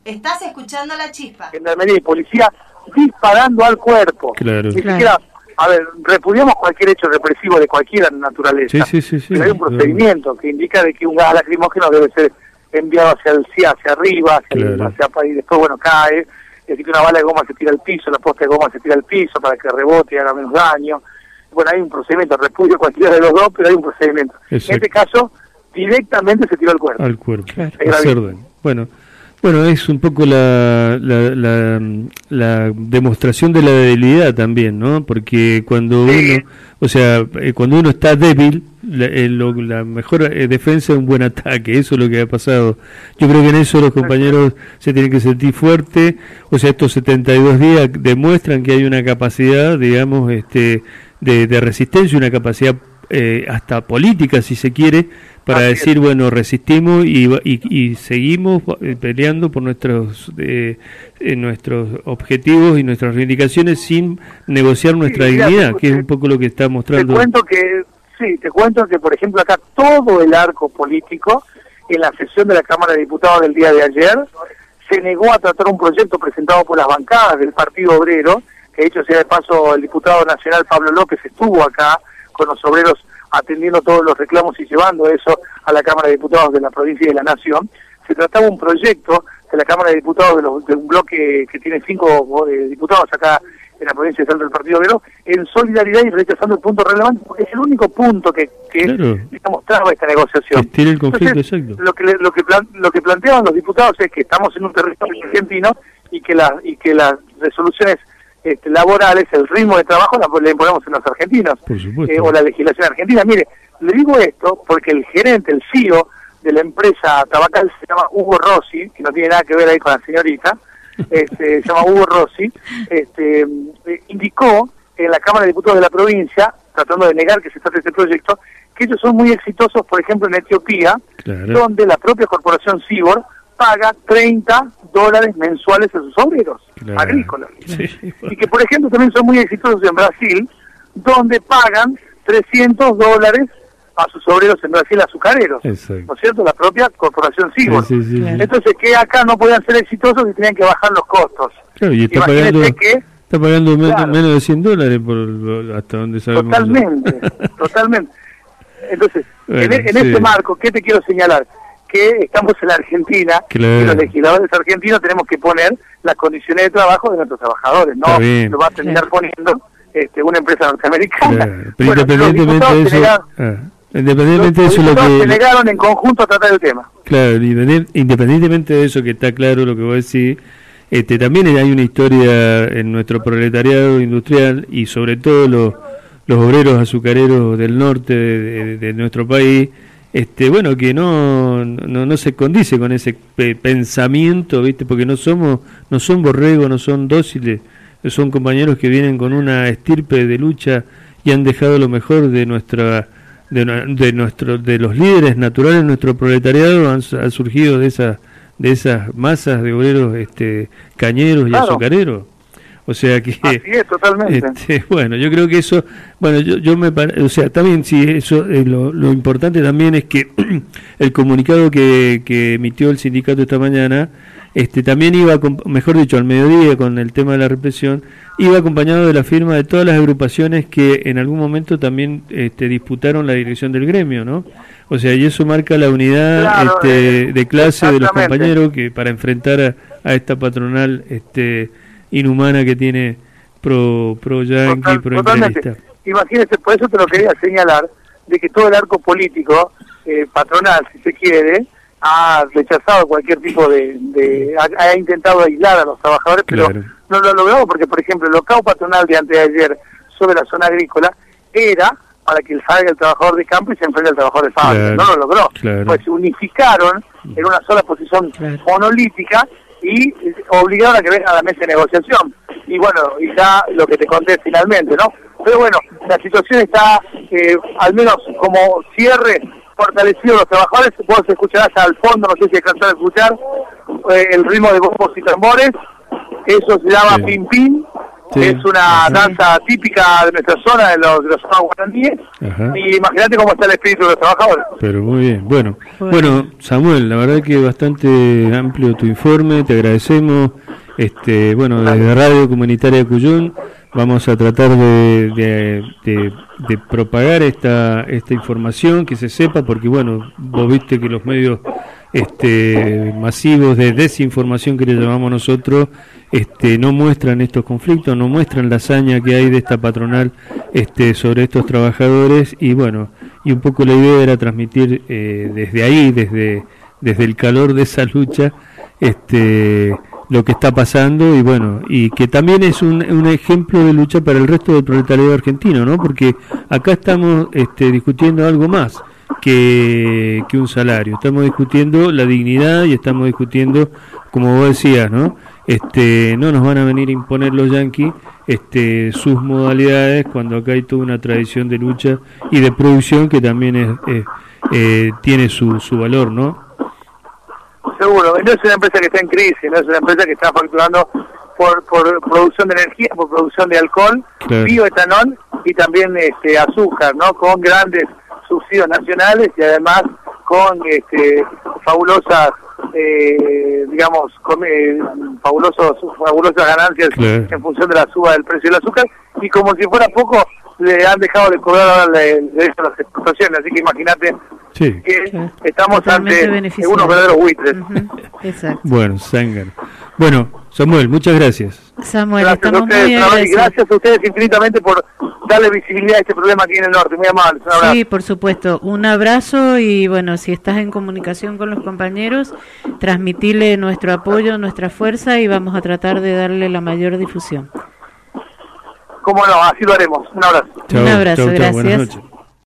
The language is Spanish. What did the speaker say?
Estás escuchando La Chispa. Gendarmería y policía disparando al cuerpo. Claro. Ni siquiera, a ver, repudiamos cualquier hecho represivo de cualquier naturaleza. Sí. Pero hay un procedimiento que indica de que un gas lacrimógeno debe ser enviado hacia arriba, y después, bueno, cae. Es decir, que una bala de goma se tira al piso, la posta de goma se tira al piso para que rebote y haga menos daño. Bueno, hay un procedimiento, repudio cualquiera de los dos, pero hay un procedimiento. Exacto. En este caso, directamente se tiró al cuerpo. Al cuerpo. Claro. Hacer daño. Bueno, es un poco la demostración de la debilidad también, ¿no? Porque cuando cuando uno está débil, la mejor defensa es un buen ataque. Eso es lo que ha pasado. Yo creo que en eso los compañeros se tienen que sentir fuertes. O sea, estos 72 días demuestran que hay una capacidad, digamos, de resistencia, una capacidad hasta política, si se quiere, para decir, bueno, resistimos y seguimos peleando por nuestros objetivos y nuestras reivindicaciones sin negociar nuestra dignidad, que es un poco lo que está mostrando. Te cuento que, por ejemplo, acá todo el arco político, en la sesión de la Cámara de Diputados del día de ayer, se negó a tratar un proyecto presentado por las bancadas del Partido Obrero, que de hecho, sea de paso, el diputado nacional Pablo López estuvo acá con los obreros atendiendo todos los reclamos y llevando eso a la Cámara de Diputados de la provincia y de la Nación. Se trataba un proyecto de la Cámara de Diputados de un bloque que tiene 5 diputados acá en la provincia de Salta del Partido Obrero, en solidaridad y rechazando el punto relevante, porque es el único punto que mostraba esta negociación. Estira el conflicto. Entonces, exacto. Lo que planteaban los diputados es que estamos en un territorio argentino y que las resoluciones laborales, el ritmo de trabajo le imponemos en los argentinos, por supuesto. O la legislación argentina. Mire, le digo esto porque el gerente, el CEO de la empresa tabacal se llama Hugo Rossi, que no tiene nada que ver ahí con la señorita, se llama Hugo Rossi, indicó en la Cámara de Diputados de la provincia, tratando de negar que se trate de este proyecto, que ellos son muy exitosos, por ejemplo, en Etiopía, donde la propia corporación Cibor paga $30 mensuales a sus obreros agrícolas. Sí. Y que, por ejemplo, también son muy exitosos en Brasil, donde pagan $300 a sus obreros en Brasil azucareros. Exacto. ¿No es cierto? La propia corporación Cibor. Sí. Entonces, que acá no podían ser exitosos y tenían que bajar los costos. Claro, y está pagando menos de $100 hasta donde sabemos. Totalmente. Entonces, en este marco, ¿qué te quiero señalar? Que estamos en la Argentina, y los legisladores argentinos tenemos que poner las condiciones de trabajo de nuestros trabajadores, no lo va a terminar poniendo una empresa norteamericana. Pero independientemente de eso, se negaron en conjunto a tratar el tema. Claro, independientemente de eso, que está claro lo que vos decís, también hay una historia en nuestro proletariado industrial y sobre todo los obreros azucareros del norte de nuestro país, que no se condice con ese pensamiento, ¿viste? Porque no son borregos, no son dóciles, son compañeros que vienen con una estirpe de lucha y han dejado lo mejor de los líderes naturales de nuestro proletariado, han surgido de esas masas de obreros cañeros y azucareros. O sea que así es, totalmente. Bueno, yo creo que eso, también sí, eso lo importante también es que el comunicado que emitió el sindicato esta mañana, también iba, mejor dicho, al mediodía con el tema de la represión, iba acompañado de la firma de todas las agrupaciones que en algún momento también disputaron la dirección del gremio, ¿no? O sea, y eso marca la unidad de clase de los compañeros que para enfrentar a esta patronal inhumana que tiene pro yanqui, pro imperialista. Imagínese, por eso te lo quería señalar, de que todo el arco político patronal, si se quiere, ha rechazado cualquier tipo ha intentado aislar a los trabajadores, pero no lo ha logrado, porque, por ejemplo, el locao patronal de antes de ayer sobre la zona agrícola era para que salga el trabajador de campo y se enfrente al trabajador de fábrica. No lo logró. Pues se unificaron en una sola posición monolítica y obligaron a que vengan a la mesa de negociación. Y bueno, y ya lo que te conté finalmente, ¿no? Pero bueno, la situación está, al menos como cierre, fortalecido los trabajadores. Vos escucharás al fondo, no sé si alcanzás a escuchar, el ritmo de bombos y tambores. Eso se llama pim pim. Sí. Es una danza típica de nuestra zona, de los zonas guaraníes. Y imagínate cómo está el espíritu de los trabajadores. Pero muy bien. Bueno, Samuel, la verdad que bastante amplio tu informe, te agradecemos. Desde Radio Comunitaria Cuyún vamos a tratar de propagar esta información, que se sepa, porque bueno, vos viste que los medios masivos de desinformación que le llamamos nosotros no muestran estos conflictos, no muestran la hazaña que hay de esta patronal sobre estos trabajadores, y bueno, y un poco la idea era transmitir desde ahí, desde el calor de esa lucha, lo que está pasando, y bueno, y que también es un ejemplo de lucha para el resto del proletariado argentino, ¿no? Porque acá estamos discutiendo algo más que un salario, estamos discutiendo la dignidad y estamos discutiendo, como vos decías, ¿no? No nos van a venir a imponer los yanquis sus modalidades, cuando acá hay toda una tradición de lucha y de producción que también tiene su valor, ¿no? Seguro, no es una empresa que está en crisis, no es una empresa que está facturando por producción de energía, por producción de alcohol, claro, bioetanol y también azúcar, ¿no? Con grandes subsidios nacionales y además con fabulosas fabulosas ganancias, claro, en función de la suba del precio del azúcar, y como si fuera poco le han dejado de cobrar ahora las exportaciones, así que imagínate, sí, que estamos ante unos verdaderos buitres. Exacto. Bueno, zángano. Bueno, Samuel, muchas gracias. Samuel, gracias estamos a ustedes, muy agradecidos. y gracias a ustedes infinitamente por darle visibilidad a este problema aquí en el norte, muy amable. Sí, por supuesto, un abrazo, y bueno, si estás en comunicación con los compañeros, transmitirle nuestro apoyo, nuestra fuerza, y vamos a tratar de darle la mayor difusión. Cómo no, así lo haremos. Un abrazo. Un abrazo, gracias. Buenas noches.